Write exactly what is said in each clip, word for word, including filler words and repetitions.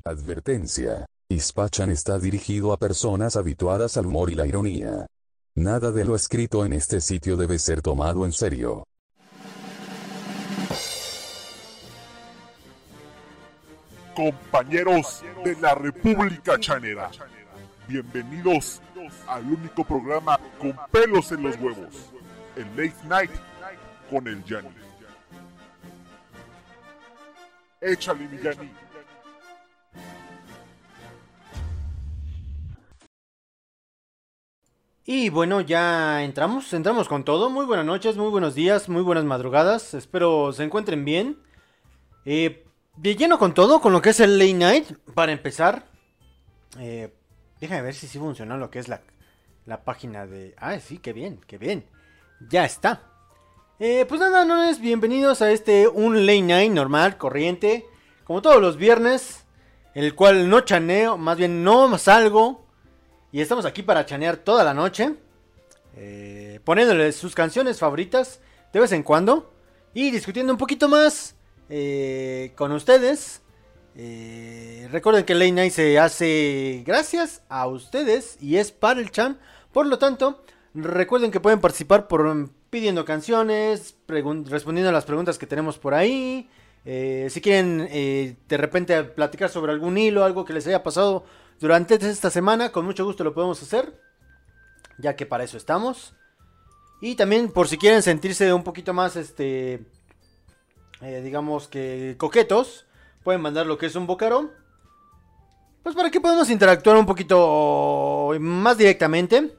Advertencia. Ispachan está dirigido a personas habituadas al humor y la ironía. Nada de lo escrito en este sitio debe ser tomado en serio. Compañeros de la República Chanera, bienvenidos al único programa con pelos en los huevos, el Late Night con el Yanni. Échale, mi Yanni. Y bueno, ya entramos, entramos con todo. Muy buenas noches, muy buenos días, muy buenas madrugadas. Espero se encuentren bien. Eh, de lleno con todo, con lo que es el Late Night. Para empezar, eh, déjame ver si sí funciona lo que es la, la página de... Ah, sí, qué bien, qué bien. Ya está. Eh, pues nada, no es bienvenidos a este un Late Night normal, corriente. Como todos los viernes, el cual no chaneo, más bien no salgo. Y estamos aquí para chanear toda la noche. Eh, poniéndoles sus canciones favoritas de vez en cuando. Y discutiendo un poquito más eh, con ustedes. Eh, recuerden que el Late Night se hace gracias a ustedes y es para el chan. Por lo tanto, recuerden que pueden participar por pidiendo canciones, respondiendo a las preguntas que tenemos por ahí. Eh, si quieren eh, de repente platicar sobre algún hilo, algo que les haya pasado durante esta semana, con mucho gusto lo podemos hacer, ya que para eso estamos. Y también por si quieren sentirse un poquito más, este, eh, digamos que coquetos, pueden mandar lo que es un vocaro, pues para que podamos interactuar un poquito más directamente.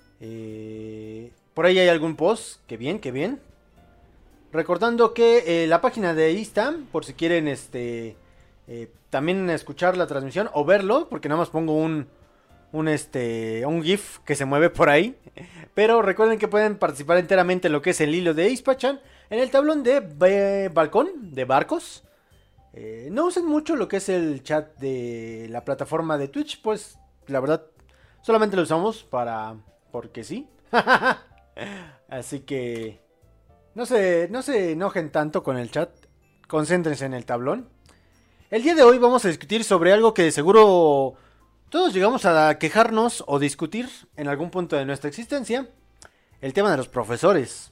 Eh, por ahí hay algún post, que bien, que bien. Recordando que eh, la página de Insta, por si quieren este... Eh, también escuchar la transmisión o verlo, porque nada más pongo un un este un GIF que se mueve por ahí. Pero recuerden que pueden participar enteramente en lo que es el hilo de Ispachan en el tablón de eh, balcón de barcos. Eh, no usen mucho lo que es el chat de la plataforma de Twitch, pues la verdad solamente lo usamos para porque sí. Así que no se no se enojen tanto con el chat, concéntrense en el tablón. El día de hoy vamos a discutir sobre algo que de seguro todos llegamos a quejarnos o discutir en algún punto de nuestra existencia. El tema de los profesores.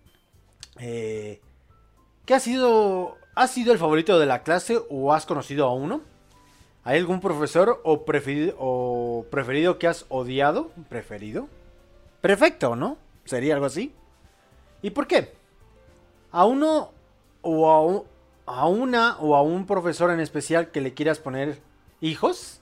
Eh, ¿Qué ha sido, ha sido el favorito de la clase o has conocido a uno? ¿Hay algún profesor o preferido, o preferido que has odiado? ¿Preferido? Perfecto, ¿no? Sería algo así. ¿Y por qué? ¿A uno o a un... a una o a un profesor en especial que le quieras poner hijos?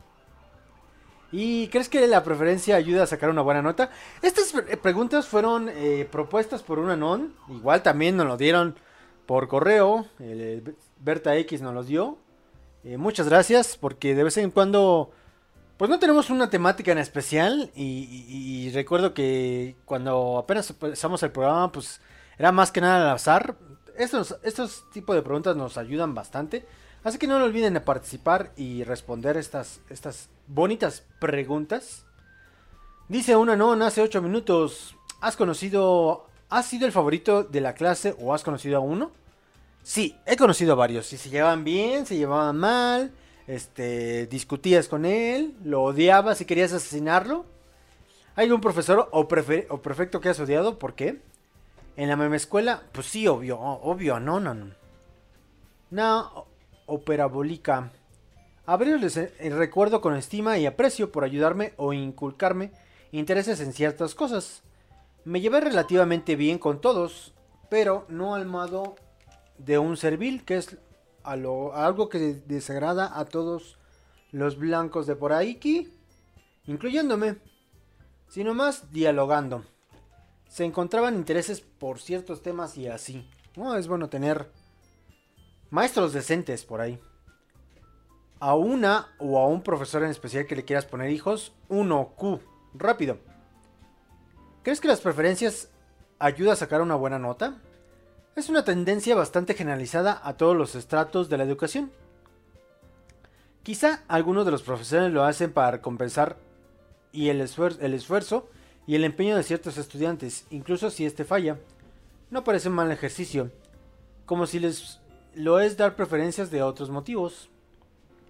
¿Y crees que la preferencia ayuda a sacar una buena nota? Estas preguntas fueron eh, propuestas por un anon. Igual también nos lo dieron por correo. El Berta X nos los dio. Eh, muchas gracias, porque de vez en cuando pues no tenemos una temática en especial. Y, y, y recuerdo que cuando apenas empezamos el programa, pues era más que nada al azar. Estos, estos tipos de preguntas nos ayudan bastante. Así que no lo olviden de participar y responder estas, estas bonitas preguntas. Dice una no, hace ocho minutos. ¿Has conocido, has sido el favorito de la clase o has conocido a uno? Sí, he conocido a varios. Si se llevaban bien, se llevaban mal. Este, discutías con él, lo odiabas y querías asesinarlo. ¿Hay algún profesor o, prefe- o prefecto que has odiado? ¿Por qué? En la misma escuela, pues sí, obvio, obvio, no, no, no. No, operabólica. Abrirles el recuerdo con estima y aprecio por ayudarme o inculcarme intereses en ciertas cosas. Me llevé relativamente bien con todos, pero no al modo de un servil, que es a lo, a algo que desagrada a todos los blancos de por ahí, incluyéndome, sino más dialogando. Se encontraban intereses por ciertos temas y así. No, es bueno tener maestros decentes por ahí. A una o a un profesor en especial que le quieras poner hijos. uno Q. Rápido. ¿Crees que las preferencias ayudan a sacar una buena nota? Es una tendencia bastante generalizada a todos los estratos de la educación. Quizá algunos de los profesores lo hacen para compensar y el, esfuer- el esfuerzo y el empeño de ciertos estudiantes, incluso si este falla. No parece un mal ejercicio, como si les lo es dar preferencias de otros motivos.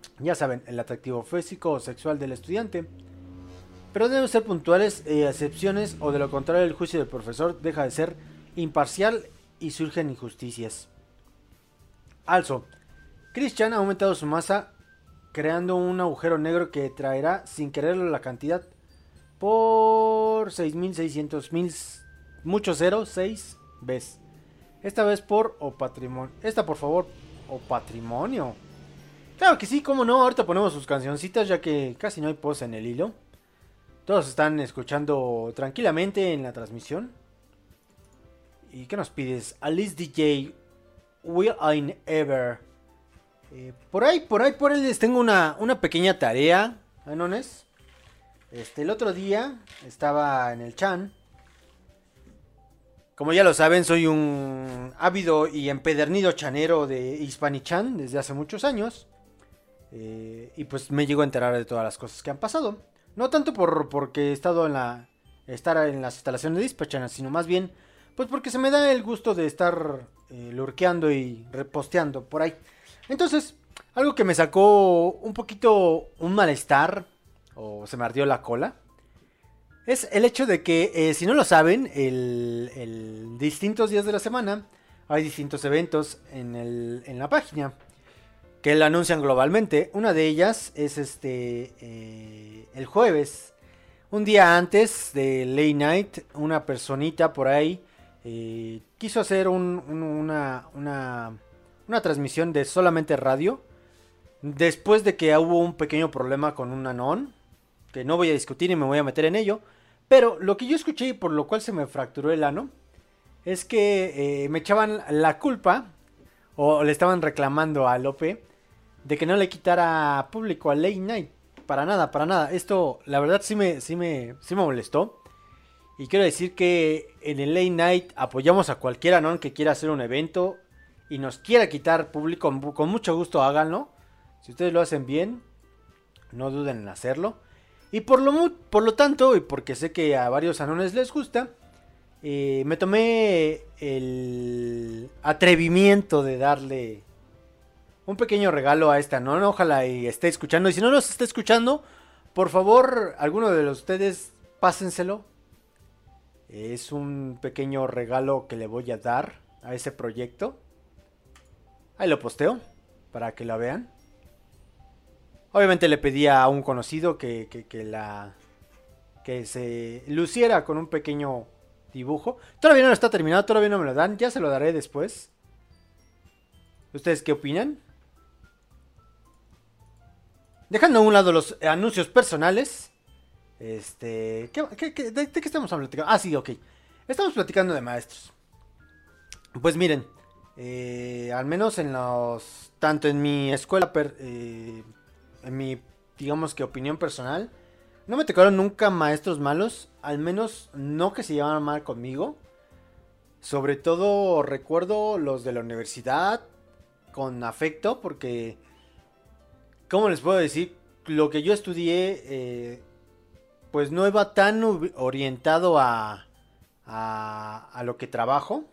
Ya saben, el atractivo físico o sexual del estudiante. Pero deben ser puntuales e excepciones, o de lo contrario el juicio del profesor deja de ser imparcial y surgen injusticias. Also, Christian ha aumentado su masa creando un agujero negro que traerá sin quererlo la cantidad por seis mil seiscientos mil, muchos ceros, seis veces. Esta vez por o patrimonio. Esta por favor, o patrimonio. Claro que sí, cómo no, ahorita ponemos sus cancioncitas ya que casi no hay pos en el hilo. Todos están escuchando tranquilamente en la transmisión. ¿Y qué nos pides? Alice D J, Will I Ever. Eh, por ahí, por ahí, por ahí les tengo una, una pequeña tarea, Anones. Este, el otro día estaba en el Chan. Como ya lo saben, soy un ávido y empedernido chanero de Hispanichan desde hace muchos años. Eh, y pues me llego a enterar de todas las cosas que han pasado. No tanto por porque he estado en la estar en las instalaciones de Hispachan, sino más bien pues porque se me da el gusto de estar eh, lurkeando y reposteando por ahí. Entonces, algo que me sacó un poquito un malestar, o se me ardió la cola, es el hecho de que, eh, si no lo saben, el, el distintos días de la semana hay distintos eventos en, el, en la página que la anuncian globalmente. Una de ellas es este eh, el jueves, un día antes de Late Night, una personita por ahí eh, quiso hacer un, un, una, una, una transmisión de solamente radio, después de que hubo un pequeño problema con un anon, que no voy a discutir y me voy a meter en ello. Pero lo que yo escuché y por lo cual se me fracturó el ano es que eh, me echaban la culpa, o le estaban reclamando a Lope, de que no le quitara público a Late Night. Para nada, para nada. Esto, la verdad, sí me, sí me, sí me molestó. Y quiero decir que en el Late Night apoyamos a cualquier anon que quiera hacer un evento y nos quiera quitar público. Con mucho gusto háganlo. Si ustedes lo hacen bien, no duden en hacerlo. Y por lo, por lo tanto, y porque sé que a varios anones les gusta, eh, me tomé el atrevimiento de darle un pequeño regalo a esta anon. Ojalá y esté escuchando. Y si no los está escuchando, por favor, alguno de los ustedes, pásenselo. Es un pequeño regalo que le voy a dar a ese proyecto. Ahí lo posteo para que la vean. Obviamente le pedí a un conocido que, que, que la que se luciera con un pequeño dibujo. Todavía no está terminado, todavía no me lo dan. Ya se lo daré después. ¿Ustedes qué opinan? Dejando a un lado los anuncios personales. Este... ¿qué, qué, qué, de, ¿De qué estamos platicando? Ah, sí, ok. Estamos platicando de maestros. Pues miren. Eh, al menos en los... Tanto en mi escuela... Per, eh, en mi, digamos que opinión personal, no me tocaron nunca maestros malos. Al menos no que se llevaran mal conmigo. Sobre todo recuerdo los de la universidad con afecto, porque, ¿cómo les puedo decir? Lo que yo estudié, eh, pues no iba tan orientado a, a, a lo que trabajo.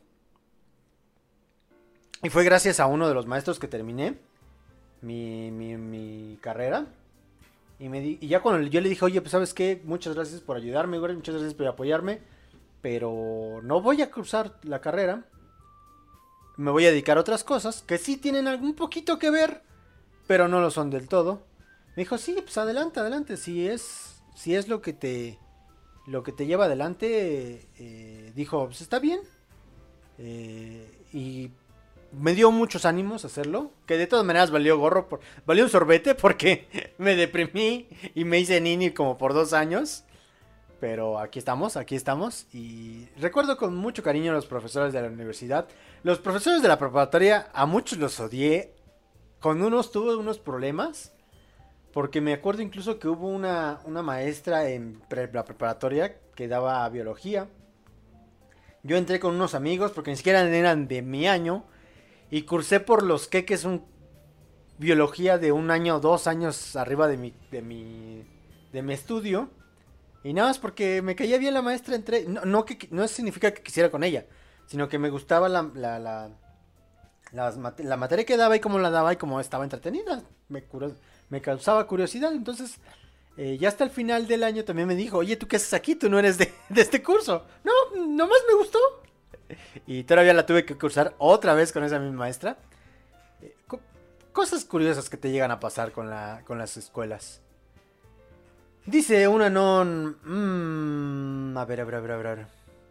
Y fue gracias a uno de los maestros que terminé mi, mi, mi carrera. Y, me di, y ya cuando yo le dije, oye, pues ¿sabes qué? Muchas gracias por ayudarme, güey, muchas gracias por apoyarme, pero no voy a cursar la carrera. Me voy a dedicar a otras cosas que sí tienen algún poquito que ver, pero no lo son del todo. Me dijo, sí, pues adelante, adelante. Si es, si es lo que te, lo que te lleva adelante, eh, dijo, pues está bien. Eh, y me dio muchos ánimos hacerlo, que de todas maneras valió gorro, por, valió un sorbete porque me deprimí y me hice nini como por dos años. Pero aquí estamos, aquí estamos. Y recuerdo con mucho cariño a los profesores de la universidad. Los profesores de la preparatoria, a muchos los odié. Con unos tuve unos problemas. Porque me acuerdo incluso que hubo una, una maestra en pre, la preparatoria que daba biología. Yo entré con unos amigos porque ni siquiera eran de mi año. Y cursé por los queques un biología de un año o dos años arriba de mi, de mi, de mi estudio. Y nada más porque me caía bien la maestra, entré. No, no, que, no significa que quisiera con ella, sino que me gustaba la, la, la, la, la materia que daba y cómo la daba y cómo estaba entretenida. Me, curó, me causaba curiosidad. Entonces, eh, ya hasta el final del año también me dijo, oye, ¿tú qué haces aquí? Tú no eres de, de este curso. No, nomás me gustó. Y todavía la tuve que cursar otra vez con esa misma maestra. Eh, co- cosas curiosas que te llegan a pasar con, la, con las escuelas. Dice una non... Mmm, a ver, a ver, a ver, a ver.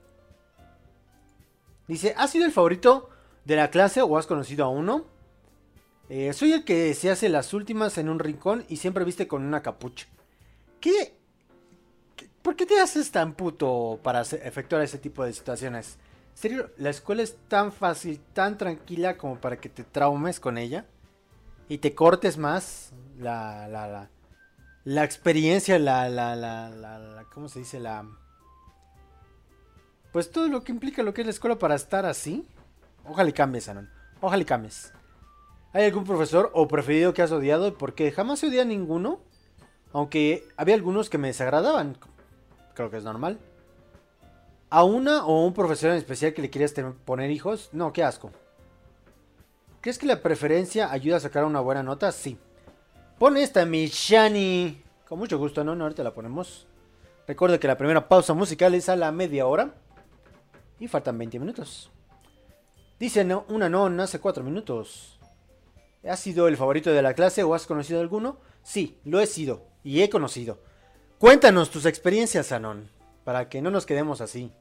Dice, ¿has sido el favorito de la clase o has conocido a uno? Eh, soy el que se hace las últimas en un rincón y siempre viste con una capucha. ¿Qué? ¿Qué? ¿Por qué te haces tan puto para hacer- efectuar ese tipo de situaciones? ¿En serio? ¿La escuela es tan fácil, tan tranquila como para que te traumes con ella? Y te cortes más la, la, la, la experiencia, la, la, la, la, la, ¿cómo se dice? La... Pues todo lo que implica lo que es la escuela para estar así. Ojalá y cambies, Anon. Ojalá y cambies. ¿Hay algún profesor o preferido que has odiado? Porque jamás odié a ninguno. Aunque había algunos que me desagradaban. Creo que es normal. ¿A una o un profesor en especial que le quieras te- poner hijos? No, qué asco. ¿Crees que la preferencia ayuda a sacar una buena nota? Sí. Pon esta, mi Shani. Con mucho gusto, ¿no? No, ahorita la ponemos. Recuerda que la primera pausa musical es a la media hora. Y faltan veinte minutos. Dice no, una non hace cuatro minutos. ¿Has sido el favorito de la clase o has conocido alguno? Sí, lo he sido y he conocido. Cuéntanos tus experiencias, Anon, para que no nos quedemos así.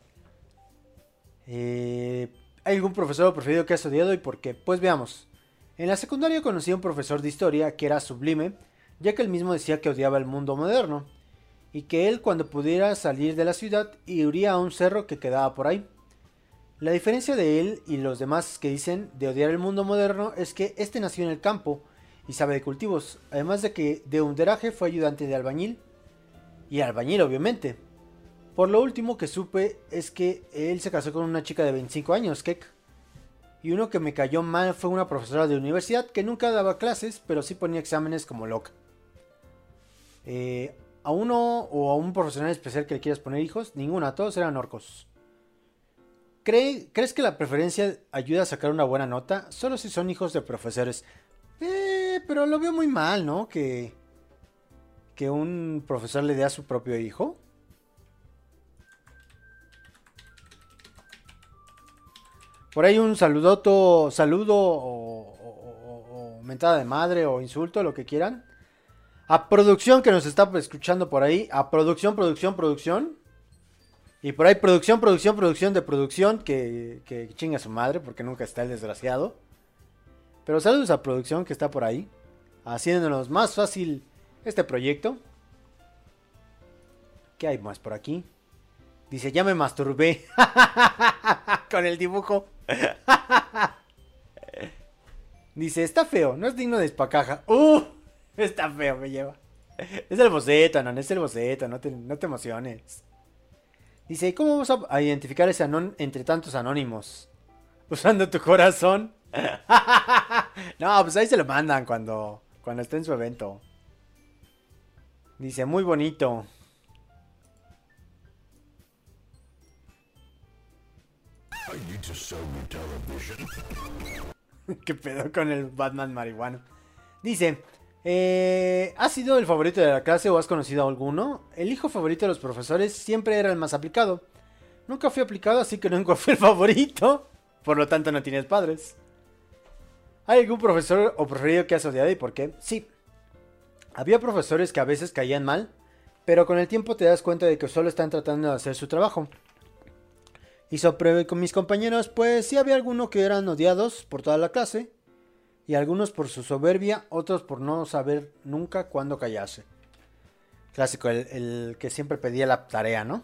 Eh, ¿Hay algún profesor preferido que has odiado y por qué? Pues veamos. En la secundaria conocí a un profesor de historia que era sublime, ya que él mismo decía que odiaba el mundo moderno, y que él cuando pudiera salir de la ciudad iría a un cerro que quedaba por ahí. La diferencia de él y los demás que dicen de odiar el mundo moderno es que este nació en el campo y sabe de cultivos, además de que de hunderaje fue ayudante de albañil, y albañil obviamente. Por lo último que supe es que él se casó con una chica de veinticinco años, Kek. Y uno que me cayó mal fue una profesora de universidad que nunca daba clases, pero sí ponía exámenes como loca. Eh, a uno o a un profesional especial que le quieras poner hijos, ninguna, todos eran orcos. ¿Cree, ¿Crees que la preferencia ayuda a sacar una buena nota? Solo si son hijos de profesores. Eh, pero lo veo muy mal, ¿no? Que, que un profesor le dé a su propio hijo. Por ahí un saludoto, saludo o, o, o, o mentada de madre o insulto, lo que quieran. A producción que nos está escuchando por ahí. A producción, producción, producción. Y por ahí producción, producción, producción de producción. Que, que chinga su madre porque nunca está el desgraciado. Pero saludos a producción que está por ahí. Haciéndonos más fácil este proyecto. ¿Qué hay más por aquí? Dice, ya me masturbé. Con el dibujo. Dice, está feo, no es digno de espacaja. Uh, está feo, me lleva. Es el boceto, no, no es el boceto, no te, no te emociones. Dice, ¿cómo vamos a, a identificar ese anón entre tantos anónimos? Usando tu corazón. No, pues ahí se lo mandan cuando, cuando esté en su evento. Dice, muy bonito. ¿Qué pedo con el Batman marihuano? Dice, eh, ¿has sido el favorito de la clase o has conocido a alguno? El hijo favorito de los profesores siempre era el más aplicado. Nunca fui aplicado, así que nunca fui el favorito. Por lo tanto no tienes padres. ¿Hay algún profesor o preferido que has odiado y por qué? Sí. Había profesores que a veces caían mal, pero con el tiempo te das cuenta de que solo están tratando de hacer su trabajo. Y sobre con mis compañeros, pues sí había algunos que eran odiados por toda la clase. Y algunos por su soberbia, otros por no saber nunca cuándo callarse. Clásico, el, el que siempre pedía la tarea, ¿no?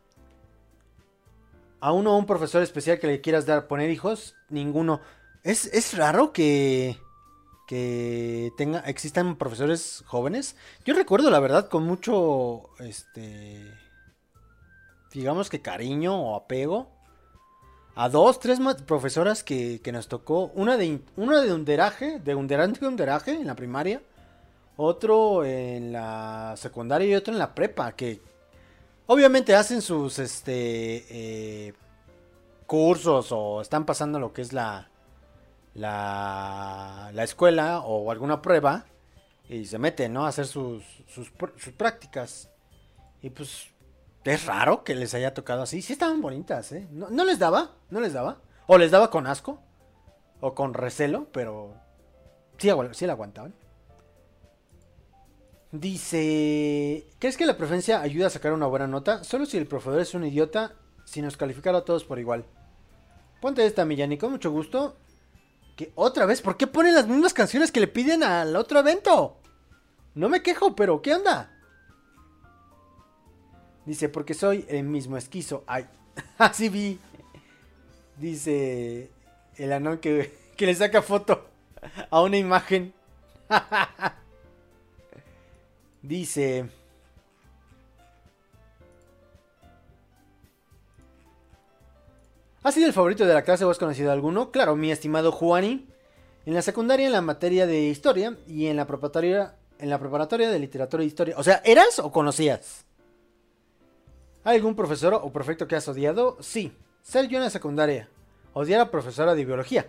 A uno o un profesor especial que le quieras dar poner hijos, ninguno. Es, es raro que, que tenga, existan profesores jóvenes. Yo recuerdo, la verdad, con mucho, este, digamos que cariño o apego. A dos, tres profesoras que, que nos tocó. Una de, una de underaje, de underante de underaje en la primaria. Otro en la secundaria y otro en la prepa. Que obviamente hacen sus este eh, cursos o están pasando lo que es la, la, la escuela o alguna prueba. Y se mete, ¿no? A hacer sus, sus, sus prácticas. Y pues es raro que les haya tocado así. Sí estaban bonitas, ¿eh? No, no les daba, no les daba. O les daba con asco. O con recelo, pero sí, sí la aguantaban. Dice, ¿crees que la preferencia ayuda a sacar una buena nota? Solo si el profesor es un idiota, si nos calificara a todos por igual. Ponte esta, Millani, con mucho gusto. ¿Qué? ¿Otra vez? ¿Por qué ponen las mismas canciones que le piden al otro evento? No me quejo, pero ¿qué onda? Dice, porque soy el mismo esquizo. Ay, así vi. Dice el anón que, que le saca foto a una imagen. Dice... ¿Has sido el favorito de la clase o has conocido a alguno? Claro, mi estimado Juani. En la secundaria en la materia de historia y en la preparatoria, en la preparatoria de literatura e historia. O sea, ¿eras o conocías? ¿Hay algún profesor o prefecto que has odiado? Sí, ser yo en la secundaria. Odiar a profesora de biología.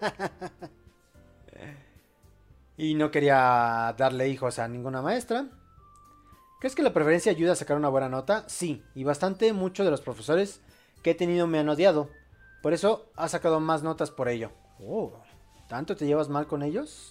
Y no quería darle hijos a ninguna maestra. ¿Crees que la preferencia ayuda a sacar una buena nota? Sí, y bastante. Muchos de los profesores que he tenido me han odiado. Por eso ha sacado más notas por ello. Oh, ¿tanto te llevas mal con ellos?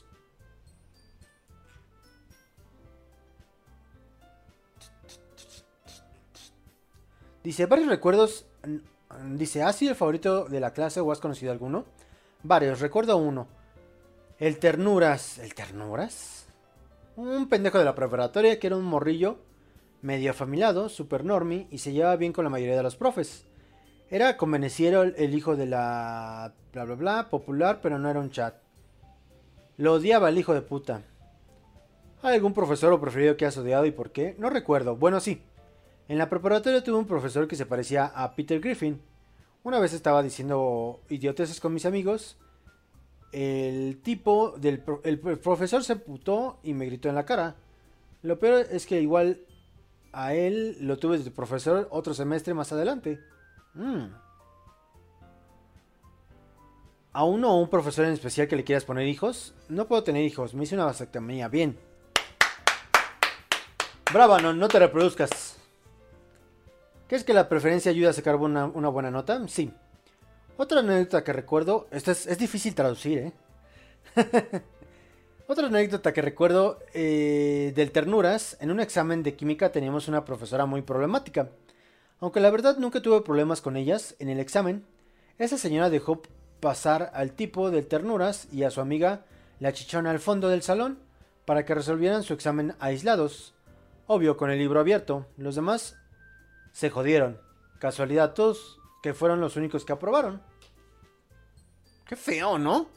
Dice, varios recuerdos. Dice, ¿has sido el favorito de la clase o has conocido alguno? Varios, recuerdo uno. El Ternuras. ¿El Ternuras? Un pendejo de la preparatoria que era un morrillo medio afamilado, super normie y se llevaba bien con la mayoría de los profes. Era convenenciero, el hijo de la bla bla bla, popular, pero no era un chat. Lo odiaba el hijo de puta. ¿Hay algún profesor o preferido que has odiado y por qué? No recuerdo. Bueno, sí. En la preparatoria tuve un profesor que se parecía a Peter Griffin. Una vez estaba diciendo idioteces con mis amigos. El tipo del pro- el profesor se putó y me gritó en la cara. Lo peor es que igual a él lo tuve de profesor otro semestre más adelante. Mm. ¿A uno o un profesor en especial que le quieras poner hijos? No puedo tener hijos, me hice una vasectomía. Bien. Brava, no, no te reproduzcas. ¿Crees que la preferencia ayuda a sacar una, una buena nota? Sí. Otra anécdota que recuerdo... Esto es, es difícil traducir, ¿eh? Otra anécdota que recuerdo eh, del Ternuras. En un examen de química teníamos una profesora muy problemática. Aunque la verdad nunca tuve problemas con ellas, en el examen, esa señora dejó pasar al tipo del Ternuras y a su amiga, la chichona, al fondo del salón, para que resolvieran su examen aislados. Obvio, con el libro abierto. Los demás se jodieron. Casualidad, todos que fueron los únicos que aprobaron. Qué feo, ¿no?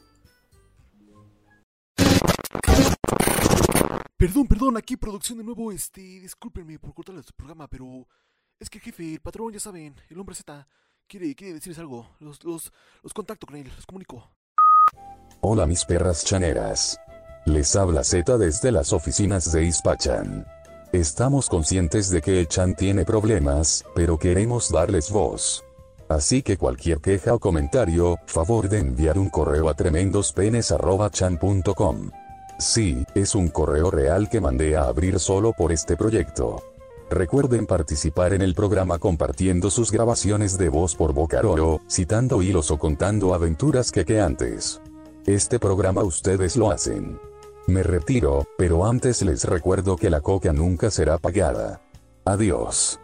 Perdón, perdón, aquí producción de nuevo, este, discúlpenme por cortarles su programa, pero es que el jefe, el patrón, ya saben, el hombre Z, quiere, quiere decirles algo, los, los, los contacto con él, los comunico. Hola mis perras chaneras. Les habla Z desde las oficinas de Ispachan. Estamos conscientes de que el chan tiene problemas, pero queremos darles voz. Así que cualquier queja o comentario, favor de enviar un correo a tremendospenes arroba chan punto com. Sí, es un correo real que mandé a abrir solo por este proyecto. Recuerden participar en el programa compartiendo sus grabaciones de voz por Bocaroro, citando hilos o contando aventuras que que antes. Este programa ustedes lo hacen. Me retiro, pero antes les recuerdo que la coca nunca será pagada. Adiós.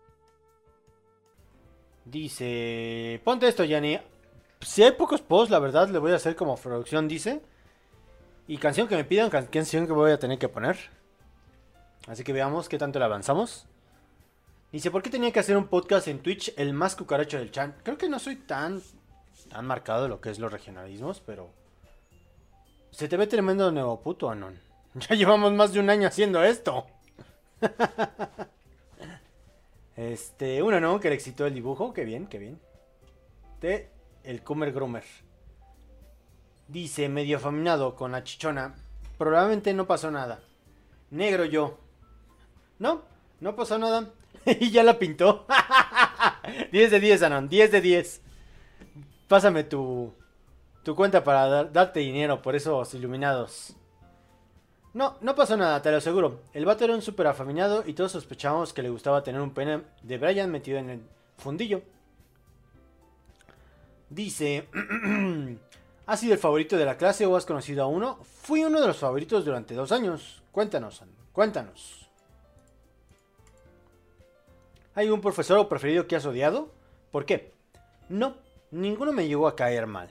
Dice... Ponte esto, Yanni. Si hay pocos posts, la verdad, le voy a hacer como producción, dice. Y canción que me pidan, can- canción que voy a tener que poner. Así que veamos qué tanto le avanzamos. Dice, ¿por qué tenía que hacer un podcast en Twitch el más cucaracho del chan? Creo que no soy tan, tan marcado de lo que es los regionalismos, pero... Se te ve tremendo neoputo, Anon. Ya llevamos más de un año haciendo esto. Este, uno no, que le excitó el dibujo. Qué bien, qué bien. De el Kummer Grummer. Dice, medio afeminado con la chichona. Probablemente no pasó nada. Negro yo. No, no pasó nada. Y ya la pintó. diez de diez, Anon, diez de diez. Pásame tu, tu cuenta para dar- darte dinero por esos iluminados. No, no pasó nada, te lo aseguro. El vato era un súper afeminado y todos sospechábamos que le gustaba tener un pene de Brian metido en el fundillo. Dice... ¿Has sido el favorito de la clase o has conocido a uno? Fui uno de los favoritos durante dos años. Cuéntanos, cuéntanos. ¿Hay un profesor o preferido que has odiado? ¿Por qué? No, ninguno me llegó a caer mal.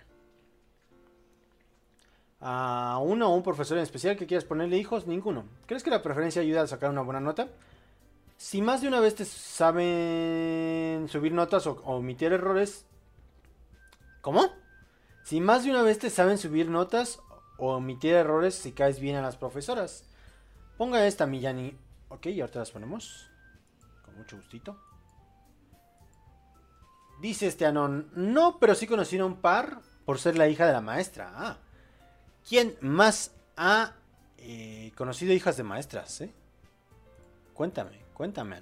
¿A uno o un profesor en especial que quieras ponerle hijos? Ninguno. ¿Crees que la preferencia ayuda a sacar una buena nota? Si más de una vez te saben subir notas o, o omitir errores... ¿Cómo? Si más de una vez te saben subir notas o omitir errores si caes bien a las profesoras. Ponga esta, Millani. Ok, y ahorita las ponemos. Con mucho gustito. Dice este Anon. No, pero sí conocí a un par por ser la hija de la maestra. Ah. ¿Quién más ha eh, conocido hijas de maestras? Eh? Cuéntame, cuéntame.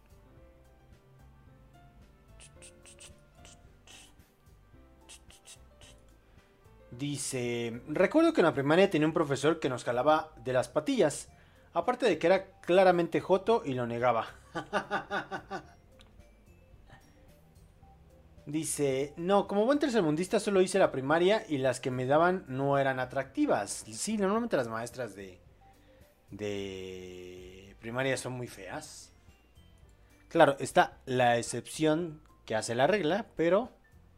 Dice, recuerdo que en la primaria tenía un profesor que nos jalaba de las patillas. Aparte de que era claramente joto y lo negaba. Dice, no, como buen tercermundista solo hice la primaria y las que me daban no eran atractivas. Sí, normalmente las maestras de, de primaria son muy feas. Claro, está la excepción que hace la regla, pero...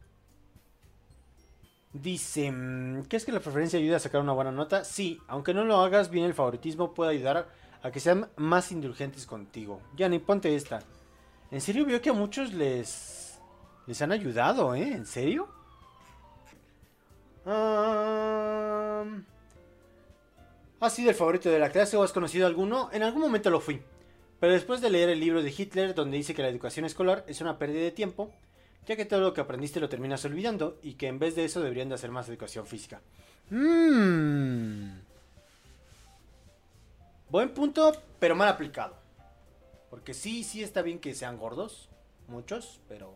Dice, ¿crees que la preferencia ayuda a sacar una buena nota? Sí, aunque no lo hagas bien, el favoritismo puede ayudar a que sean más indulgentes contigo. Yanni, ponte esta. En serio, veo que a muchos les les han ayudado, ¿eh? ¿En serio? Um... ¿Has sido el favorito de la clase o has conocido alguno? En algún momento lo fui. Pero después de leer el libro de Hitler, donde dice que la educación escolar es una pérdida de tiempo, ya que todo lo que aprendiste lo terminas olvidando y que en vez de eso deberían de hacer más educación física. Mmm. Buen punto, pero mal aplicado. Porque sí, sí está bien que sean gordos, muchos, pero...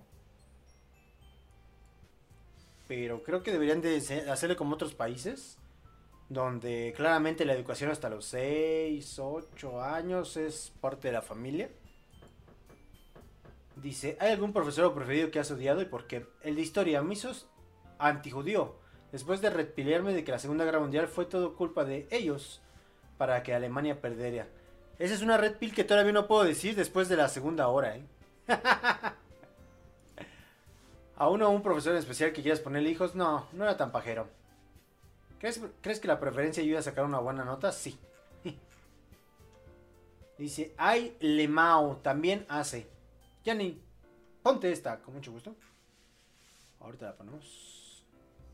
Pero creo que deberían de hacerle como otros países, donde claramente la educación hasta los seis, ocho años es parte de la familia. Dice, ¿hay algún profesor o preferido que has odiado y por qué? El de historia, me hizo antijudío. Después de repiliarme de que la Segunda Guerra Mundial fue todo culpa de ellos para que Alemania perdiera. Esa es una red pill que todavía no puedo decir después de la segunda hora, ¿eh? ¿A uno o un profesor en especial que quieras ponerle hijos? No, no era tan pajero. ¿Crees, ¿Crees que la preferencia ayuda a sacar una buena nota? Sí. Dice, ay, Lemao, también hace. Yanni, ponte esta, con mucho gusto. Ahorita la ponemos.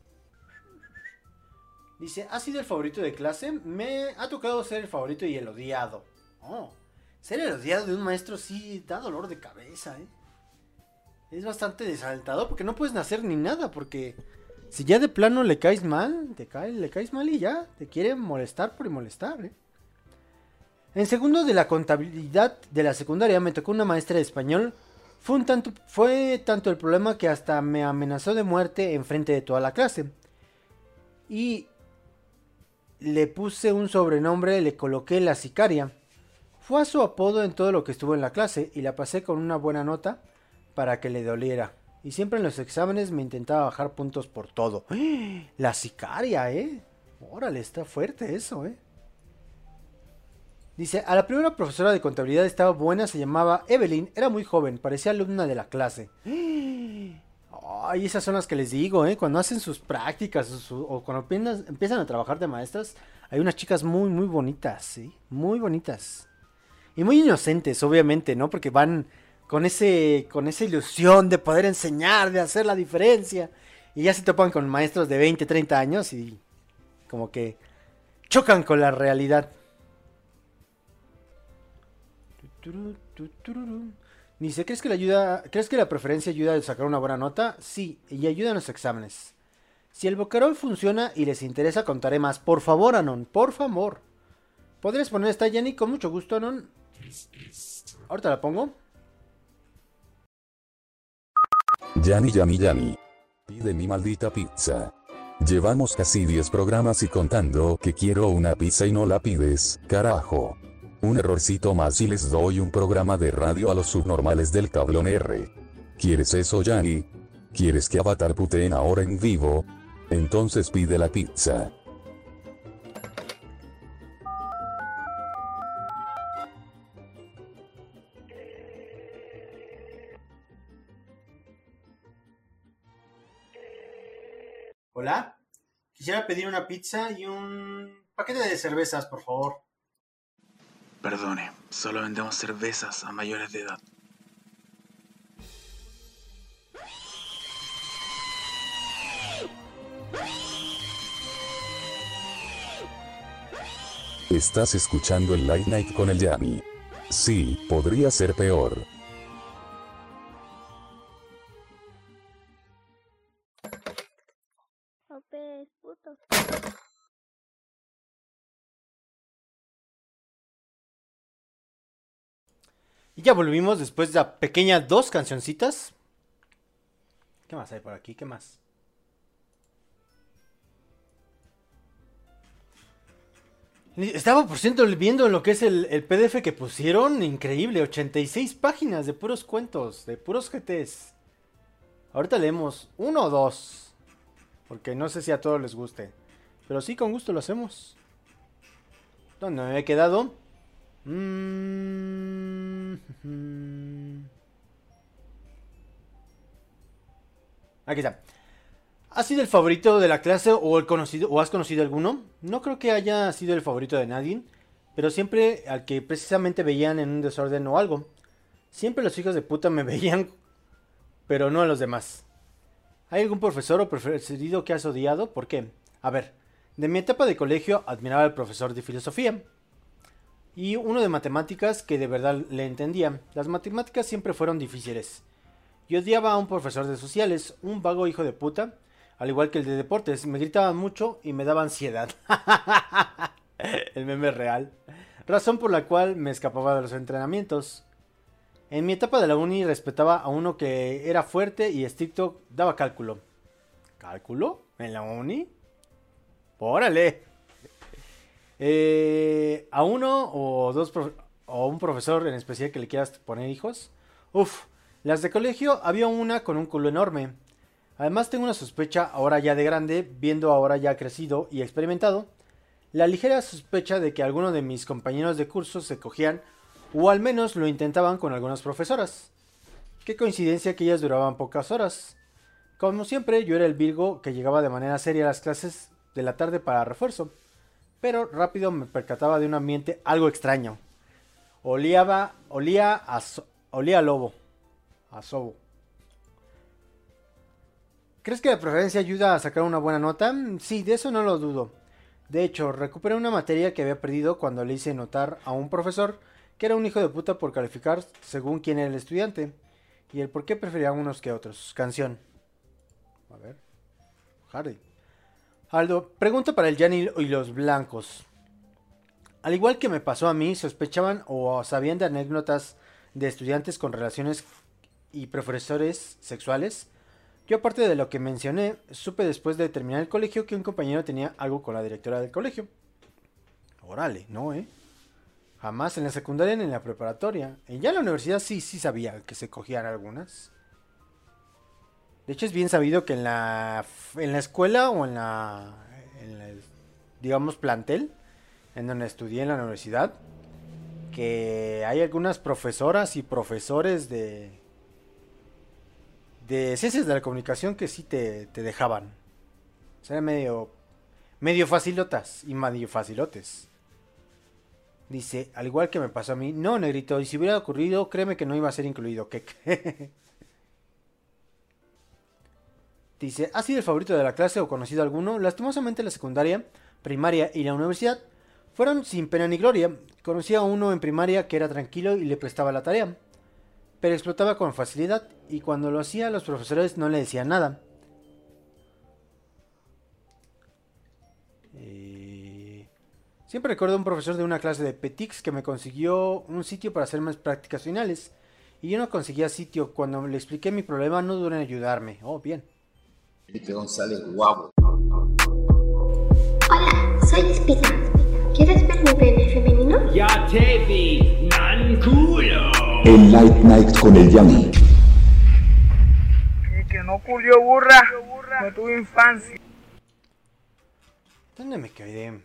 Dice, ¿has sido el favorito de clase? Me ha tocado ser el favorito y el odiado. Oh, ser el odiado de un maestro sí da dolor de cabeza, ¿eh? Es bastante desalentador porque no puedes hacer ni nada, porque si ya de plano le caes mal, te cae, le caes mal y ya, te quiere molestar por molestar, ¿eh? En segundo de la contabilidad de la secundaria me tocó una maestra de español. Fue, un tanto, fue tanto el problema que hasta me amenazó de muerte enfrente de toda la clase. Y le puse un sobrenombre, le coloqué la sicaria. Fue a su apodo en todo lo que estuvo en la clase y la pasé con una buena nota para que le doliera. Y siempre en los exámenes me intentaba bajar puntos por todo. La sicaria, ¿eh? Órale, está fuerte eso, ¿eh? Dice, a la primera profesora de contabilidad estaba buena, se llamaba Evelyn, era muy joven, parecía alumna de la clase. Ay, esas son las que les digo, ¿eh? Cuando hacen sus prácticas o, su, o cuando empiezan, empiezan a trabajar de maestras, hay unas chicas muy, muy bonitas, ¿sí? Muy bonitas. Y muy inocentes, obviamente, ¿no? Porque van con ese con esa ilusión de poder enseñar, de hacer la diferencia. Y ya se topan con maestros de veinte, treinta años y como que chocan con la realidad. Dice, ¿crees que la ayuda, ¿crees que la preferencia ayuda a sacar una buena nota? Sí, y ayuda en los exámenes. Si el Bocarol funciona y les interesa, contaré más. Por favor, Anon, por favor. ¿Podrías poner esta, Jenny? Con mucho gusto, Anon. Ahorita la pongo. Yanni, Yanni, Yanni. Pide mi maldita pizza. Llevamos casi diez programas y contando que quiero una pizza y no la pides, carajo. Un errorcito más y les doy un programa de radio a los subnormales del cablón R. ¿Quieres eso, Yanni? ¿Quieres que Avatar puteen ahora en vivo? Entonces pide la pizza. Hola, quisiera pedir una pizza y un paquete de cervezas, por favor. Perdone, solo vendemos cervezas a mayores de edad. Estás escuchando el Late Night con el Yami. Sí, podría ser peor. Ope, puto. Y ya volvimos después de la pequeña dos cancioncitas. ¿Qué más hay por aquí? ¿Qué más? Estaba, por cierto, viendo lo que es el, el P D F que pusieron. Increíble, ochenta y seis páginas de puros cuentos, de puros G Ts. Ahorita leemos uno o dos, porque no sé si a todos les guste. Pero sí, con gusto lo hacemos. ¿Dónde me he quedado? Mm... Aquí está. ¿Has sido el favorito de la clase o el conocido o has conocido alguno? No creo que haya sido el favorito de nadie, pero siempre al que precisamente veían en un desorden o algo. Siempre los hijos de puta me veían, pero no a los demás. ¿Hay algún profesor o preferido que has odiado? ¿Por qué? A ver, de mi etapa de colegio admiraba al profesor de filosofía y uno de matemáticas que de verdad le entendía. Las matemáticas siempre fueron difíciles. Yo odiaba a un profesor de sociales, un vago hijo de puta, al igual que el de deportes. Me gritaban mucho y me daba ansiedad. El meme real. Razón por la cual me escapaba de los entrenamientos. En mi etapa de la uni respetaba a uno que era fuerte y estricto, daba cálculo. ¿Cálculo? ¿En la uni? ¡Órale! Eh, a uno o dos prof- o un profesor en especial que le quieras poner hijos. Uf, las de colegio había una con un culo enorme. Además tengo una sospecha ahora ya de grande, viendo ahora ya crecido y experimentado, la ligera sospecha de que algunos de mis compañeros de curso se cogían, o al menos lo intentaban con algunas profesoras. Qué coincidencia que ellas duraban pocas horas. Como siempre, yo era el virgo que llegaba de manera seria a las clases de la tarde para refuerzo, pero rápido me percataba de un ambiente algo extraño. Oleaba, olía a, so- olía a lobo, a sobo. ¿Crees que la preferencia ayuda a sacar una buena nota? Sí, de eso no lo dudo. De hecho, recuperé una materia que había perdido cuando le hice notar a un profesor que era un hijo de puta por calificar según quién era el estudiante y el por qué prefería unos que otros. Canción. A ver. Hardy. Aldo, pregunta para el Gianni y los blancos. Al igual que me pasó a mí, sospechaban o sabían de anécdotas de estudiantes con relaciones y profesores sexuales. Yo, aparte de lo que mencioné, supe después de terminar el colegio que un compañero tenía algo con la directora del colegio. Órale, no, ¿eh? Jamás en la secundaria ni en la preparatoria. Y ya en la universidad sí, sí sabía que se cogían algunas. De hecho, es bien sabido que en la, en la escuela o en la, en la, digamos, plantel, en donde estudié en la universidad, que hay algunas profesoras y profesores de... de ciencias de la comunicación que sí te, te dejaban. O sea, medio, medio facilotas y medio facilotes. Dice, al igual que me pasó a mí, no, negrito, y si hubiera ocurrido, créeme que no iba a ser incluido. ¿Qué? Dice, ¿has sido el favorito de la clase o conocido alguno? Lastimosamente la secundaria, primaria y la universidad fueron sin pena ni gloria. Conocí a uno en primaria que era tranquilo y le prestaba la tarea, pero explotaba con facilidad y cuando lo hacía los profesores no le decían nada. Eh... Siempre recuerdo a un profesor de una clase de P T I X que me consiguió un sitio para hacer más prácticas finales y yo no conseguía sitio. Cuando le expliqué mi problema no dudó en ayudarme. Oh, bien. Felipe González, guapo. Hola, soy Espina. ¿Quieres ver mi pene femenino? Ya te vi, nan culo. El Late Night con el Yami. Y que no culió burra, no tuve infancia. ¿Dónde me quedé?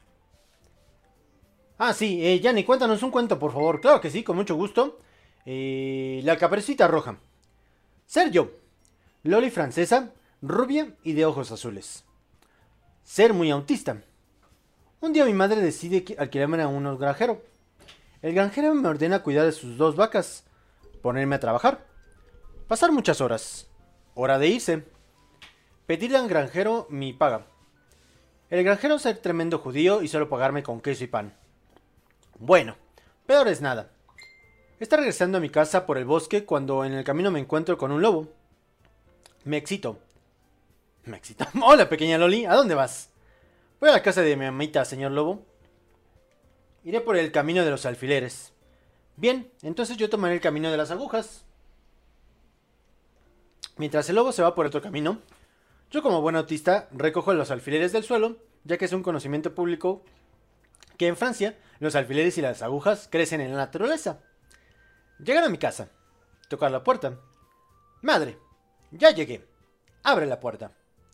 Ah, sí, eh, Yanni, cuéntanos un cuento, por favor. Claro que sí, con mucho gusto. Eh, la Caperucita Roja. Ser yo, Loli francesa, rubia y de ojos azules. Ser muy autista. Un día mi madre decide alquilarme a un granjero. El granjero me ordena cuidar de sus dos vacas, ponerme a trabajar, pasar muchas horas, hora de irse, pedirle al granjero mi paga. El granjero ser tremendo judío y solo pagarme con queso y pan. Bueno, peor es nada. Está regresando a mi casa por el bosque cuando en el camino me encuentro con un lobo. Me excito. Me excito. Hola, pequeña Loli, ¿a dónde vas? Voy a la casa de mi mamita, señor lobo. Iré por el camino de los alfileres. Bien, entonces yo tomaré el camino de las agujas. Mientras el lobo se va por otro camino, yo como buen autista recojo los alfileres del suelo, ya que es un conocimiento público que en Francia los alfileres y las agujas crecen en la naturaleza. Llegar a mi casa. Tocar la puerta. Madre, ya llegué. Abre la puerta.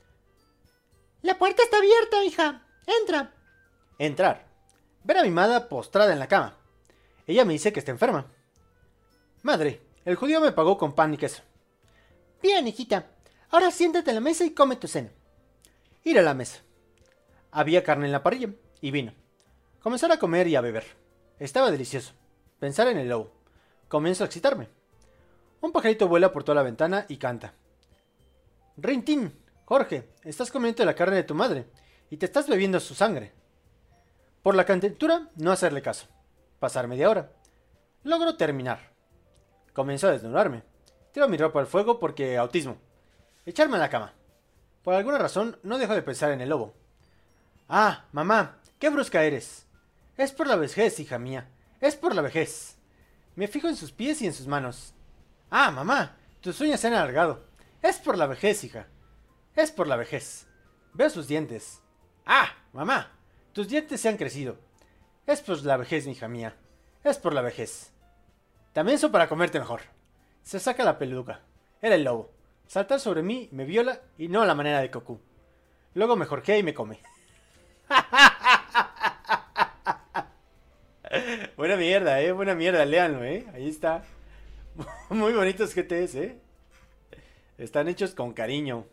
La puerta está abierta, hija. Entra. Entrar. Ver a mi madre postrada en la cama. Ella me dice que está enferma. Madre, el judío me pagó con pan y queso. Bien, hijita. Ahora siéntate en la mesa y come tu cena. Ir a la mesa. Había carne en la parrilla y vino. Comenzar a comer y a beber. Estaba delicioso. Pensar en el lobo. Comienzo a excitarme. Un pajarito vuela por toda la ventana y canta. Rintín, Jorge, estás comiendo la carne de tu madre y te estás bebiendo su sangre. Por la calentura, no hacerle caso. Pasar media hora. Logro terminar. Comienzo a desnudarme. Tiro mi ropa al fuego porque autismo. Echarme a la cama. Por alguna razón, no dejo de pensar en el lobo. Ah, mamá, qué brusca eres. Es por la vejez, hija mía. Es por la vejez. Me fijo en sus pies y en sus manos. Ah, mamá, tus uñas se han alargado. Es por la vejez, hija. Es por la vejez. Veo sus dientes. Ah, mamá, tus dientes se han crecido. Es por la vejez, hija mía. Es por la vejez. También son para comerte mejor. Se saca la peluca. Era el lobo. Saltar sobre mí me viola y no a la manera de Goku. Luego me jorquea y me come. Buena mierda, eh. Buena mierda, léanlo, eh. Ahí está. Muy bonitos G T S, eh. Están hechos con cariño.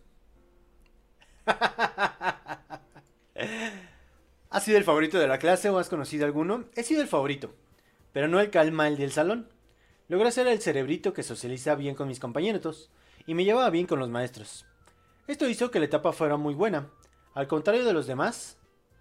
¿Has sido el favorito de la clase o has conocido alguno? He sido el favorito, pero no el calma el del salón. Logré ser el cerebrito que socializa bien con mis compañeros y me llevaba bien con los maestros. Esto hizo que la etapa fuera muy buena. Al contrario de los demás,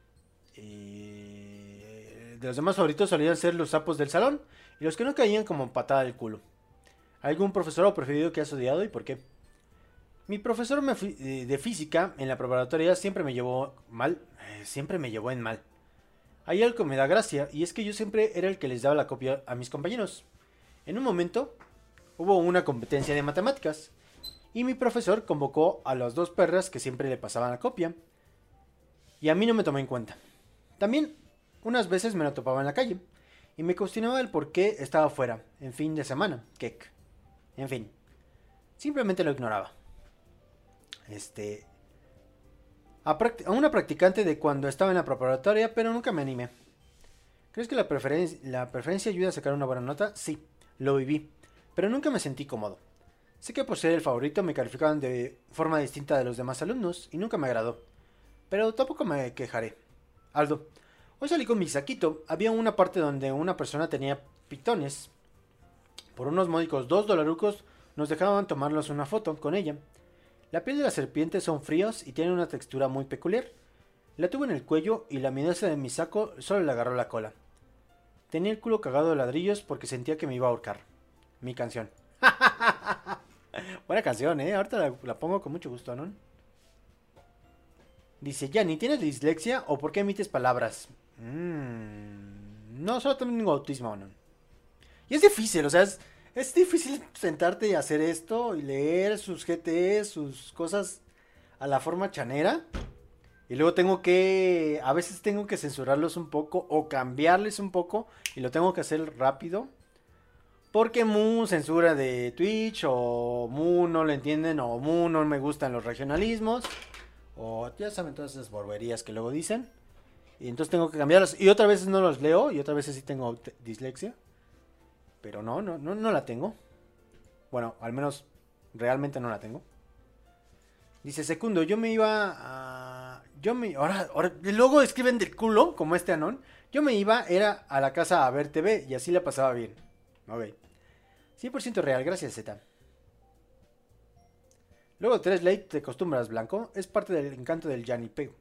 eh, de los demás favoritos solían ser los sapos del salón y los que no caían como patada del culo. ¿Algún profesor o preferido que has odiado y por qué? Mi profesor me de física en la preparatoria siempre me llevó mal, eh, siempre me llevó en mal. Hay algo que me da gracia y es que yo siempre era el que les daba la copia a mis compañeros. En un momento hubo una competencia de matemáticas y mi profesor convocó a las dos perras que siempre le pasaban la copia y a mí no me tomó en cuenta. También unas veces me lo topaba en la calle y me cuestionaba el por qué estaba fuera en fin de semana, kek. En fin, simplemente lo ignoraba. Este, a, a una practicante de cuando estaba en la preparatoria, pero nunca me animé. ¿Crees que la, preferen la preferencia ayuda a sacar una buena nota? Sí, lo viví, pero nunca me sentí cómodo. Sé que por ser el favorito me calificaban de forma distinta de los demás alumnos y nunca me agradó, pero tampoco me quejaré. Aldo, hoy salí con mi saquito. Había una parte donde una persona tenía pitones. Por unos módicos dos dolarucos nos dejaban tomarnos una foto con ella. La piel de las serpientes son fríos y tienen una textura muy peculiar. La tuve en el cuello y la minesa de mi saco solo le agarró la cola. Tenía el culo cagado de ladrillos porque sentía que me iba a ahorcar. Mi canción. Buena canción, eh. Ahorita la, la pongo con mucho gusto, ¿no? Dice, Yanni, ¿tienes dislexia o por qué emites palabras? Mm, no, solo tengo autismo, ¿no? Y es difícil, o sea, es, es difícil sentarte y hacer esto y leer sus G T, sus cosas a la forma chanera. Y luego tengo que, a veces tengo que censurarlos un poco o cambiarles un poco y lo tengo que hacer rápido. Porque Mu censura de Twitch o Mu no le entienden o Mu no me gustan los regionalismos. O ya saben todas esas borberías que luego dicen. Y entonces tengo que cambiarlos. Y otras veces no los leo y otras veces sí tengo dislexia. Pero no, no, no, no la tengo. Bueno, al menos realmente no la tengo. Dice Secundo, yo me iba a... Yo me... Ahora, ahora, y luego escriben del culo, como este Anon. Yo me iba, era a la casa a ver T V y así la pasaba bien. Ok. cien por ciento real, gracias Z. Luego tres late, te acostumbras, Blanco. Es parte del encanto del Yanipeo.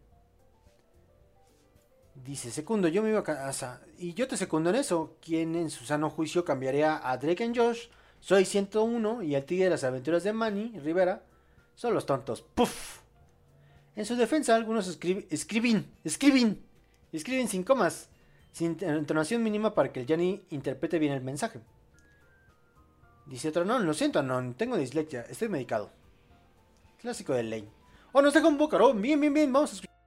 Dice Secundo, yo me iba a casa. Y yo te secundo en eso. ¿Quién en su sano juicio cambiaría a Drake and Josh? Soy ciento uno y el tigre de las aventuras de Manny Rivera son los tontos. ¡Puf! En su defensa, algunos escriben, escriben, escriben, escriben sin comas, sin entonación mínima para que el Yanni interprete bien el mensaje. Dice otro, no, lo siento, no, tengo dislexia, estoy medicado. Clásico del Lane. Oh, nos deja un bocarón, bien, bien, bien, vamos a escuchar.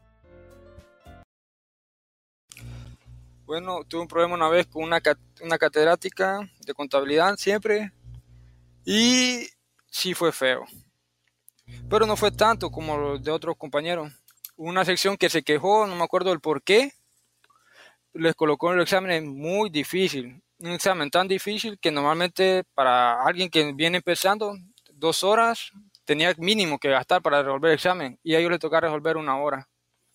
Bueno, tuve un problema una vez con una, una catedrática de contabilidad siempre. Y sí fue feo. Pero no fue tanto como los de otros compañeros. Hubo una sección que se quejó, no me acuerdo el por qué. Les colocó el examen muy difícil. Un examen tan difícil que normalmente para alguien que viene empezando, dos horas tenía mínimo que gastar para resolver el examen. Y a ellos les toca resolver una hora.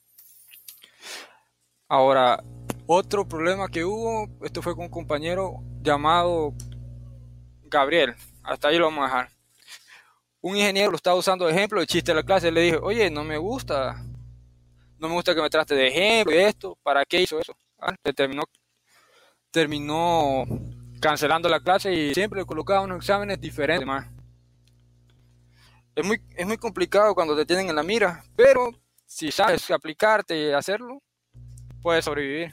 Ahora, otro problema que hubo, esto fue con un compañero llamado Gabriel. Hasta ahí lo vamos a dejar. Un ingeniero lo estaba usando de ejemplo, de chiste de la clase. Le dije, oye, no me gusta. No me gusta que me trate de ejemplo y esto. ¿Para qué hizo eso? Ah, terminó, terminó cancelando la clase y siempre le colocaba unos exámenes diferentes más. Es muy, es muy complicado cuando te tienen en la mira, pero si sabes aplicarte y hacerlo, puedes sobrevivir.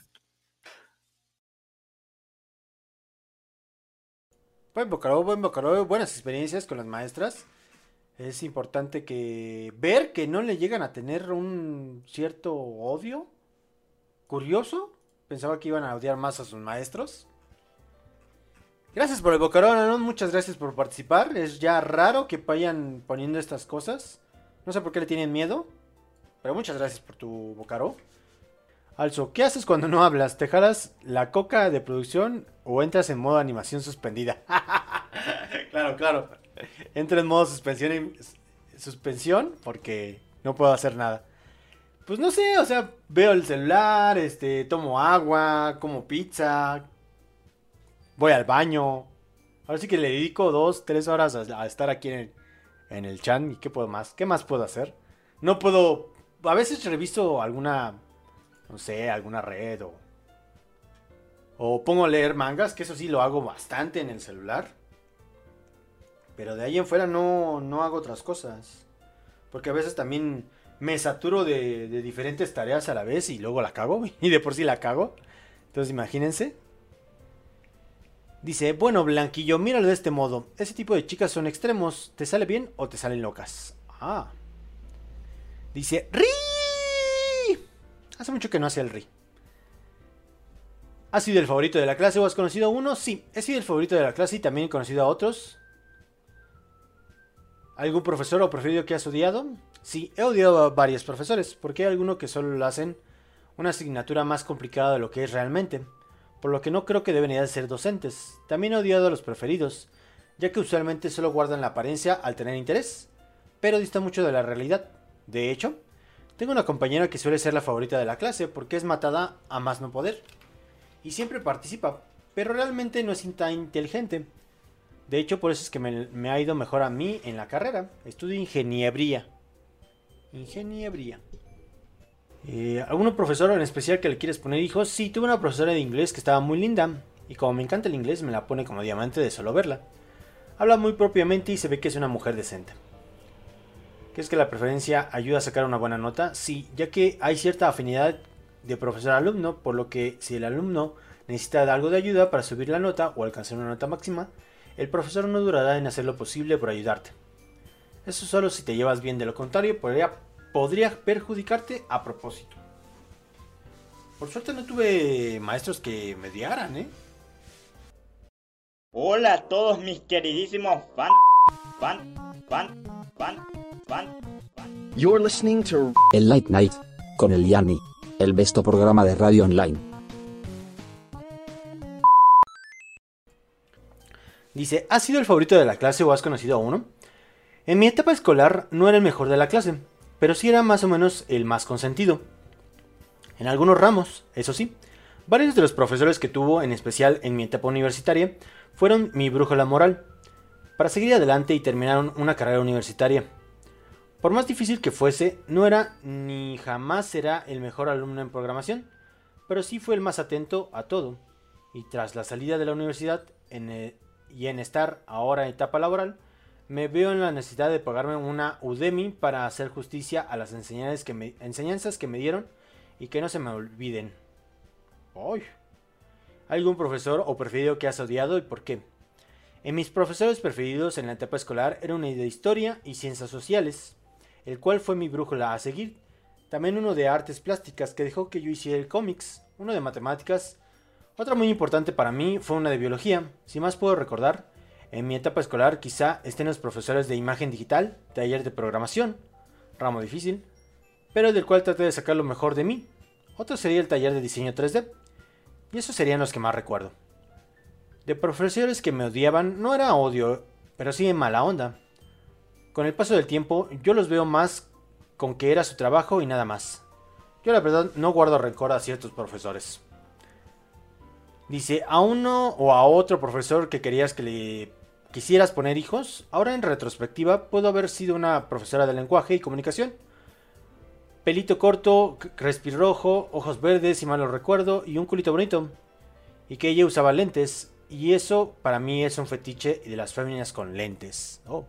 Buen bocaró, buen bocaró, buenas experiencias con las maestras. Es importante que ver que no le llegan a tener un cierto odio. Curioso. Pensaba que iban a odiar más a sus maestros. Gracias por el bocaró, ¿no? Muchas gracias por participar. Es ya raro que vayan poniendo estas cosas. No sé por qué le tienen miedo. Pero muchas gracias por tu bocaró. Also, ¿qué haces cuando no hablas? ¿Te jalas la coca de producción o entras en modo animación suspendida? Claro, claro. Entro en modo suspensión, y, suspensión porque no puedo hacer nada. Pues no sé, o sea, veo el celular, este, tomo agua, como pizza, voy al baño. Ahora sí que le dedico dos, tres horas a, a estar aquí en el, en el chat. ¿Y qué puedo más? ¿Qué más puedo hacer? No puedo... A veces reviso alguna... No sé, alguna red o... O pongo a leer mangas, que eso sí lo hago bastante en el celular. Pero de ahí en fuera no, no hago otras cosas. Porque a veces también me saturo de, de diferentes tareas a la vez y luego la cago. Y de por sí la cago. Entonces imagínense. Dice, bueno, Blanquillo, míralo de este modo. Ese tipo de chicas son extremos. ¿Te sale bien o te salen locas? Ah. Dice, ¡Ri! Hace mucho que no hacía el Ri. ¿Has sido el favorito de la clase o has conocido a uno? Sí, he sido el favorito de la clase y también he conocido a otros. ¿Algún profesor o preferido que has odiado? Sí, he odiado a varios profesores, porque hay algunos que solo hacen una asignatura más complicada de lo que es realmente, por lo que no creo que deberían de ser docentes. También he odiado a los preferidos, ya que usualmente solo guardan la apariencia al tener interés, pero dista mucho de la realidad. De hecho, tengo una compañera que suele ser la favorita de la clase porque es matada a más no poder, y siempre participa, pero realmente no es tan inteligente. De hecho, por eso es que me, me ha ido mejor a mí en la carrera. Estudio ingeniería. Ingeniería. Eh, ¿Algún profesor en especial que le quieres poner hijos? Sí, tuve una profesora de inglés que estaba muy linda. Y como me encanta el inglés, me la pone como diamante de solo verla. Habla muy propiamente y se ve que es una mujer decente. ¿Crees que la preferencia ayuda a sacar una buena nota? Sí, ya que hay cierta afinidad de profesor-alumno, por lo que si el alumno necesita algo de ayuda para subir la nota o alcanzar una nota máxima, el profesor no durará en hacer lo posible por ayudarte. Eso solo si te llevas bien, de lo contrario podría, podría perjudicarte a propósito. Por suerte no tuve maestros que me odiaran, ¿eh? Hola a todos mis queridísimos fan, fan, fan, fan, fan, fan. You're listening to El Late Night con el Yanni, el besto programa de radio online. Dice, ¿has sido el favorito de la clase o has conocido a uno? En mi etapa escolar no era el mejor de la clase, pero sí era más o menos el más consentido. En algunos ramos, eso sí, varios de los profesores que tuvo, en especial en mi etapa universitaria, fueron mi brújula moral, para seguir adelante y terminar una carrera universitaria. Por más difícil que fuese, no era ni jamás será el mejor alumno en programación, pero sí fue el más atento a todo, y tras la salida de la universidad en el, y en estar ahora en etapa laboral, me veo en la necesidad de pagarme una Udemy para hacer justicia a las enseñanzas que me, enseñanzas que me dieron y que no se me olviden. ¡Ay! ¿Algún profesor o preferido que has odiado y por qué? En mis profesores preferidos en la etapa escolar era uno de historia y ciencias sociales, el cual fue mi brújula a seguir. También uno de artes plásticas que dejó que yo hiciera el cómics, uno de matemáticas. Otra muy importante para mí fue una de biología. Si más puedo recordar, en mi etapa escolar quizá estén los profesores de imagen digital, taller de programación, ramo difícil, pero del cual traté de sacar lo mejor de mí. Otro sería el taller de diseño tres D, y esos serían los que más recuerdo. De profesores que me odiaban no era odio, pero sí en mala onda. Con el paso del tiempo yo los veo más con que era su trabajo y nada más. Yo la verdad no guardo rencor a ciertos profesores. Dice, a uno o a otro profesor que querías que le quisieras poner hijos, ahora en retrospectiva puedo haber sido una profesora de lenguaje y comunicación. Pelito corto, respirrojo, ojos verdes, si mal lo recuerdo, y un culito bonito. Y que ella usaba lentes, y eso para mí es un fetiche de las féminas con lentes. Oh.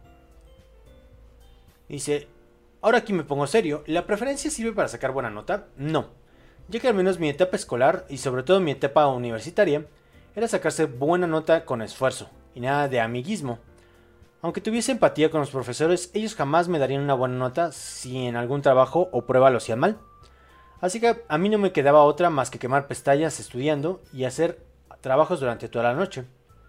Dice, ahora aquí me pongo serio, ¿la preferencia sirve para sacar buena nota? No, ya que al menos mi etapa escolar, y sobre todo mi etapa universitaria, era sacarse buena nota con esfuerzo, y nada de amiguismo. Aunque tuviese empatía con los profesores, ellos jamás me darían una buena nota si en algún trabajo o prueba lo hacían mal. Así que a mí no me quedaba otra más que quemar pestañas estudiando y hacer trabajos durante toda la noche.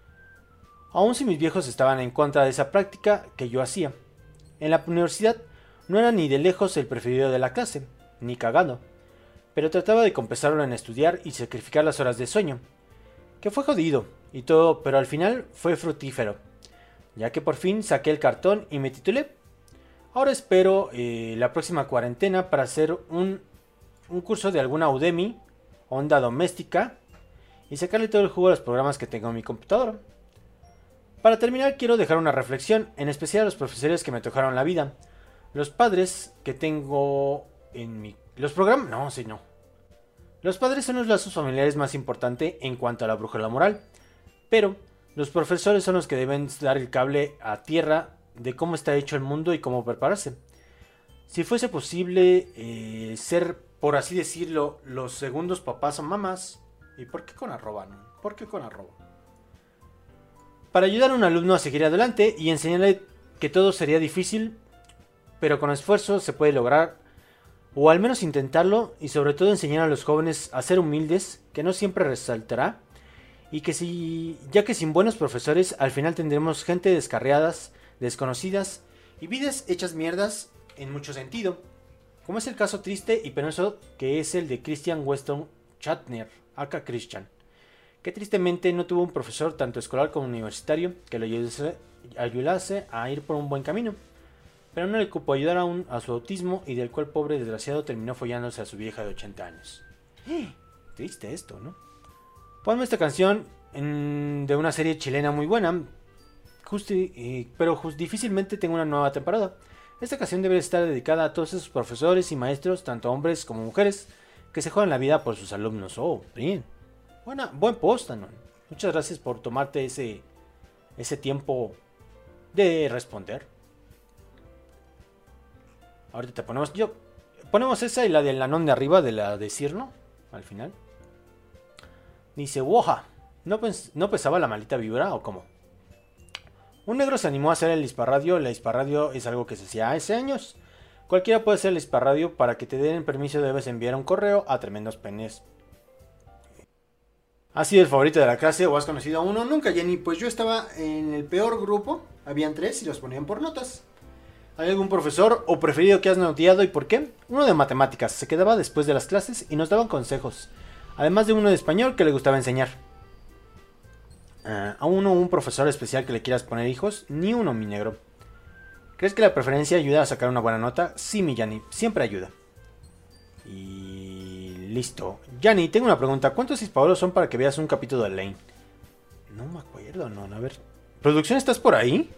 Aun si mis viejos estaban en contra de esa práctica que yo hacía. En la universidad no era ni de lejos el preferido de la clase, ni cagado, pero trataba de compensarlo en estudiar y sacrificar las horas de sueño, que fue jodido y todo, pero al final fue fructífero, ya que por fin saqué el cartón y me titulé. Ahora espero eh, la próxima cuarentena para hacer un, un curso de alguna Udemy, onda doméstica, y sacarle todo el jugo a los programas que tengo en mi computadora. Para terminar quiero dejar una reflexión, en especial a los profesores que me tocaron la vida, los padres que tengo en mi... Los programas... No, sí, no. Los padres son los lazos familiares más importantes en cuanto a la brújula moral, pero los profesores son los que deben dar el cable a tierra de cómo está hecho el mundo y cómo prepararse. Si fuese posible eh, ser, por así decirlo, los segundos papás o mamás, ¿y por qué con arroba, no? ¿Por qué con arroba? Para ayudar a un alumno a seguir adelante y enseñarle que todo sería difícil, pero con esfuerzo se puede lograr, o al menos intentarlo, y sobre todo enseñar a los jóvenes a ser humildes, que no siempre resaltará, y que si, ya que sin buenos profesores al final tendremos gente descarriadas, desconocidas y vidas hechas mierdas en mucho sentido, como es el caso triste y penoso que es el de Christian Weston Shatner, aka Christian, que tristemente no tuvo un profesor tanto escolar como universitario que lo ayudase, ayudase a ir por un buen camino, pero no le cupo ayudar aún a su autismo y del cual pobre desgraciado terminó follándose a su vieja de ochenta años. ¡Eh! Triste esto, ¿no? Ponme esta canción en, de una serie chilena muy buena, justi, eh, pero just, difícilmente tengo una nueva temporada. Esta canción debe estar dedicada a todos esos profesores y maestros, tanto hombres como mujeres, que se juegan la vida por sus alumnos. Oh, bien. Buena, buen post, ¿no? Muchas gracias por tomarte ese, ese tiempo de responder. Ahorita te ponemos, yo, ponemos esa y la del anón de arriba, de la de Cirno, al final. Dice, woja, ¿no, pens ¿no pesaba la maldita vibra o cómo? Un negro se animó a hacer el Hisparradio. La Hisparradio es algo que se hacía hace años, Cualquiera puede ser el Hisparradio. Para que te den el permiso debes enviar un correo a Tremendos Penes. ¿Has sido el favorito de la clase o has conocido a uno? Nunca, Jenny. Pues yo estaba en el peor grupo. Habían tres y los ponían por notas. ¿Hay algún profesor o preferido que has odiado y por qué? Uno de matemáticas. Se quedaba después de las clases y nos daban consejos. Además de uno de español que le gustaba enseñar. Uh, ¿A uno un profesor especial que le quieras poner hijos? Ni uno, mi negro. ¿Crees que la preferencia ayuda a sacar una buena nota? Sí, mi Yanni, siempre ayuda. Y listo. Yanni, tengo una pregunta. ¿Cuántos hispaolos son para que veas un capítulo de Lane? No me acuerdo, no, a ver. ¿Producción, estás por ahí?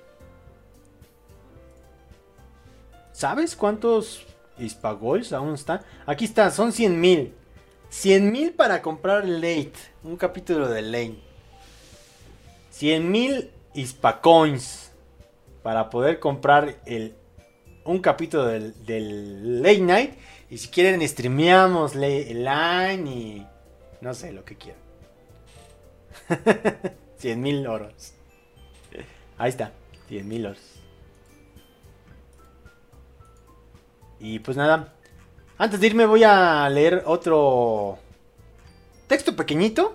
¿Sabes cuántos hispagols aún están? Aquí está, son cien mil. cien mil para comprar Late. Un capítulo de Lane. cien mil hispacoins para poder comprar el, un capítulo del, del Late Night. Y si quieren streameamos Line y no sé, lo que quieran. cien mil oros. Ahí está, cien mil oros. Y pues nada, antes de irme voy a leer otro texto pequeñito.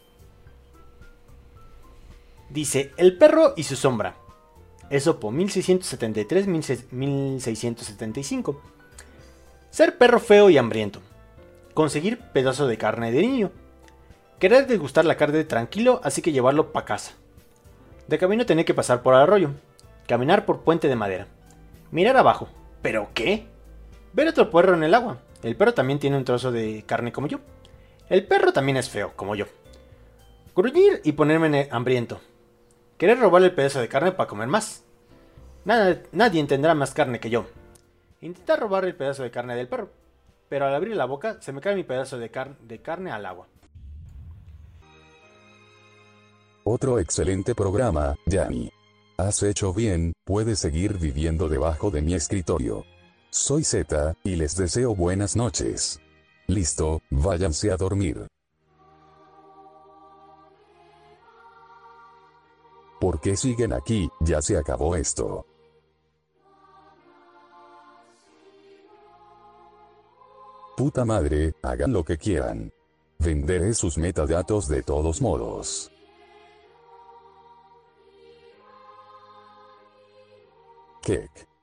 Dice, el perro y su sombra. Esopo, mil seiscientos setenta y tres a mil seiscientos setenta y cinco. Ser perro feo y hambriento. Conseguir pedazo de carne de niño. Querer degustar la carne tranquilo, así que llevarlo pa' casa. De camino tener que pasar por arroyo. Caminar por puente de madera. Mirar abajo. ¿Pero qué? Ver otro perro en el agua. El perro también tiene un trozo de carne como yo. El perro también es feo, como yo. Gruñir y ponerme hambriento. Querer robar el pedazo de carne para comer más. Nada, nadie tendrá más carne que yo. Intentar robar el pedazo de carne del perro. Pero al abrir la boca se me cae mi pedazo de, car de carne al agua. Otro excelente programa, Yanni. Has hecho bien, puedes seguir viviendo debajo de mi escritorio. Soy Z, y les deseo buenas noches. Listo, váyanse a dormir. ¿Por qué siguen aquí? Ya se acabó esto. Puta madre, hagan lo que quieran. Venderé sus metadatos de todos modos. Kek.